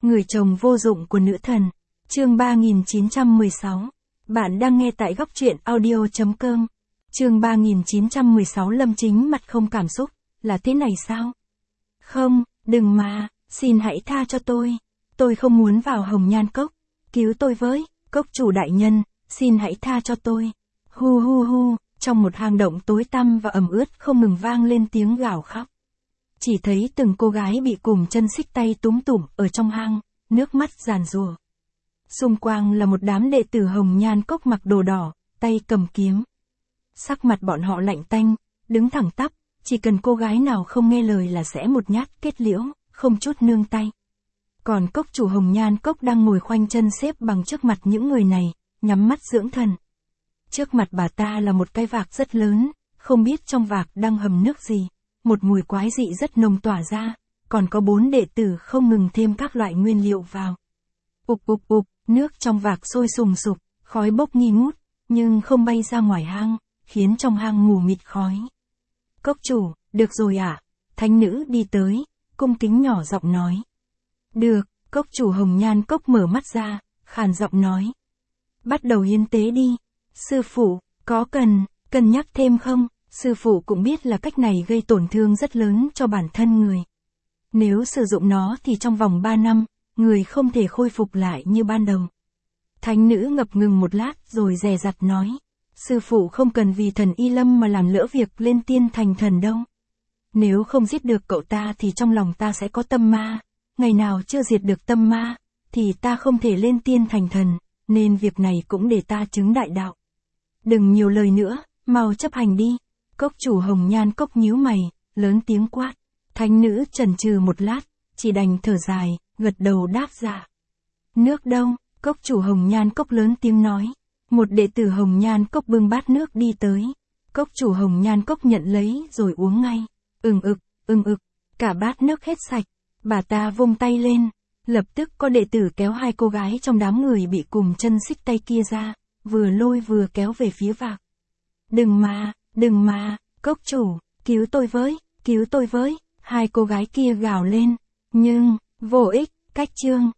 Người chồng vô dụng của nữ thần. Chương 3916. Bạn đang nghe tại góc truyện audio.com. Chương 3916 Lâm Chính mặt không cảm xúc, là thế này sao? Không, đừng mà, xin hãy tha cho tôi không muốn vào Hồng Nhan Cốc, cứu tôi với, cốc chủ đại nhân, xin hãy tha cho tôi. Hu hu hu, trong một hang động tối tăm và ẩm ướt không ngừng vang lên tiếng gào khóc. Chỉ thấy từng cô gái bị cùm chân xích tay túm tủm ở trong hang, nước mắt giàn giụa. Xung quanh là một đám đệ tử Hồng Nhan Cốc mặc đồ đỏ, tay cầm kiếm. Sắc mặt bọn họ lạnh tanh, đứng thẳng tắp, chỉ cần cô gái nào không nghe lời là sẽ một nhát kết liễu, không chút nương tay. Còn cốc chủ Hồng Nhan Cốc đang ngồi khoanh chân xếp bằng trước mặt những người này, nhắm mắt dưỡng thần. Trước mặt bà ta là một cái vạc rất lớn, không biết trong vạc đang hầm nước gì. Một mùi quái dị rất nồng tỏa ra, còn có 4 đệ tử không ngừng thêm các loại nguyên liệu vào. Ục ục ục, nước trong vạc sôi sùng sục, khói bốc nghi ngút, nhưng không bay ra ngoài hang, khiến trong hang mù mịt khói. Cốc chủ, được rồi ạ. Thánh nữ đi tới, cung kính nhỏ giọng nói. Được, cốc chủ Hồng Nhan Cốc mở mắt ra, khàn giọng nói. Bắt đầu hiến tế đi. Sư phụ, có cân nhắc thêm không? Sư phụ cũng biết là cách này gây tổn thương rất lớn cho bản thân người. Nếu sử dụng nó thì trong vòng 3 năm, người không thể khôi phục lại như ban đầu. Thánh nữ ngập ngừng một lát rồi dè dặt nói. Sư phụ không cần vì thần Y Lâm mà làm lỡ việc lên tiên thành thần đâu. Nếu không giết được cậu ta thì trong lòng ta sẽ có tâm ma. Ngày nào chưa diệt được tâm ma, thì ta không thể lên tiên thành thần, nên việc này cũng để ta chứng đại đạo. Đừng nhiều lời nữa, mau chấp hành đi. Cốc chủ Hồng Nhan Cốc nhíu mày, lớn tiếng quát. Thánh nữ chần chừ một lát, chỉ đành thở dài, gật đầu đáp dạ. Nước đâu? Cốc chủ Hồng Nhan Cốc lớn tiếng nói. Một đệ tử Hồng Nhan Cốc bưng bát nước đi tới. Cốc chủ Hồng Nhan Cốc nhận lấy rồi uống ngay. Ưng ực, cả bát nước hết sạch. Bà ta vung tay lên. Lập tức có đệ tử kéo 2 cô gái trong đám người bị cùm chân xích tay kia ra, vừa lôi vừa kéo về phía vạc. Đừng mà, cốc chủ, cứu tôi với, 2 cô gái kia gào lên. Nhưng, vô ích, cách chương.